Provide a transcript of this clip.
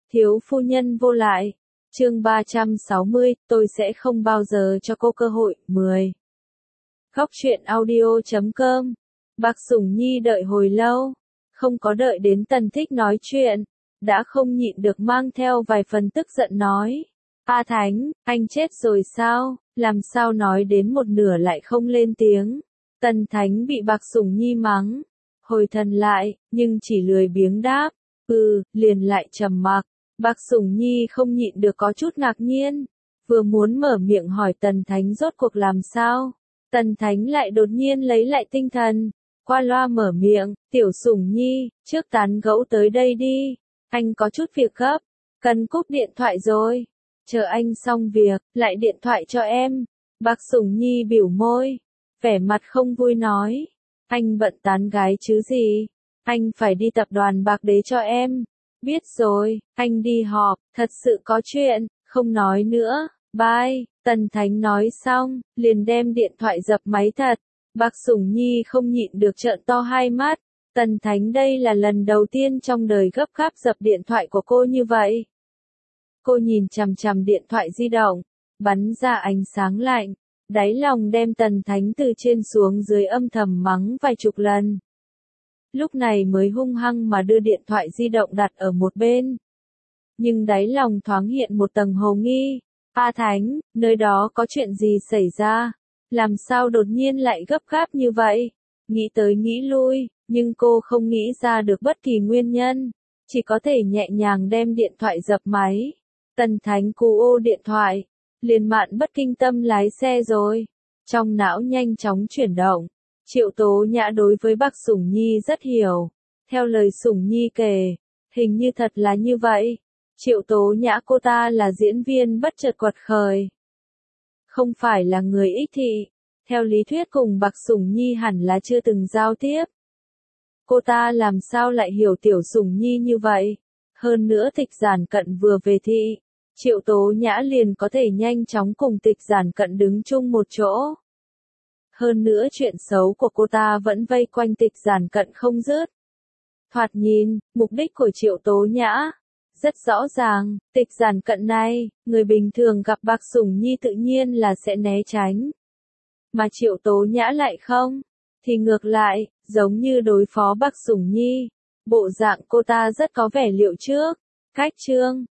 Thiếu phu nhân vô lại. Chương 360, tôi sẽ không bao giờ cho cô cơ hội. 10. Góc truyện audio.com. Bạc Sủng Nhi đợi hồi lâu, không có đợi đến Tần Thích nói chuyện, đã không nhịn được mang theo vài phần tức giận nói: "A Thánh, anh chết rồi sao? Làm sao nói đến một nửa lại không lên tiếng?" Tần Thánh bị Bạc Sủng Nhi mắng, hồi thần lại, nhưng chỉ lười biếng đáp: liền lại trầm mặc. Bạc Sủng Nhi không nhịn được có chút ngạc nhiên, vừa muốn mở miệng hỏi Tần Thánh rốt cuộc làm sao, Tần Thánh lại đột nhiên lấy lại tinh thần, qua loa mở miệng: "Tiểu Sủng Nhi, trước tán gẫu tới đây đi, anh có chút việc gấp, cần cúp điện thoại rồi, chờ anh xong việc, lại điện thoại cho em." Bạc Sủng Nhi biểu môi, vẻ mặt không vui nói: "Anh bận tán gái chứ gì, anh phải đi tập đoàn Bạc Đế cho em." "Biết rồi, anh đi họp, thật sự có chuyện, không nói nữa, bye." Tần Thánh nói xong, liền đem điện thoại dập máy thật. Bạc Sủng Nhi không nhịn được trợn to hai mắt, Tần Thánh đây là lần đầu tiên trong đời gấp gáp dập điện thoại của cô như vậy. Cô nhìn chằm chằm điện thoại di động, bắn ra ánh sáng lạnh, đáy lòng đem Tần Thánh từ trên xuống dưới âm thầm mắng vài chục lần. Lúc này mới hung hăng mà đưa điện thoại di động đặt ở một bên. Nhưng đáy lòng thoáng hiện một tầng hồ nghi. "A Thánh, nơi đó có chuyện gì xảy ra? Làm sao đột nhiên lại gấp gáp như vậy?" Nghĩ tới nghĩ lui, nhưng cô không nghĩ ra được bất kỳ nguyên nhân, chỉ có thể nhẹ nhàng đem điện thoại dập máy. Tần Thánh cú ô điện thoại, liền mạn bất kinh tâm lái xe rồi. Trong não nhanh chóng chuyển động. Triệu Tố Nhã đối với Bạc Sủng Nhi rất hiểu. Theo lời Sủng Nhi kể, hình như thật là như vậy. Triệu Tố Nhã cô ta là diễn viên bất chợt quật khởi, không phải là người ích thị. Theo lý thuyết cùng Bạc Sủng Nhi hẳn là chưa từng giao tiếp. Cô ta làm sao lại hiểu Tiểu Sủng Nhi như vậy? Hơn nữa Tịch Giản Cận vừa về thị, Triệu Tố Nhã liền có thể nhanh chóng cùng Tịch Giản Cận đứng chung một chỗ. Hơn nữa chuyện xấu của cô ta vẫn vây quanh Tịch Giản Cận không dứt. Thoạt nhìn, mục đích của Triệu Tố Nhã rất rõ ràng, Tịch Giản Cận này, người bình thường gặp Bạc Sủng Nhi tự nhiên là sẽ né tránh. Mà Triệu Tố Nhã lại không, thì ngược lại, giống như đối phó Bạc Sủng Nhi, bộ dạng cô ta rất có vẻ liệu trước. Cách chương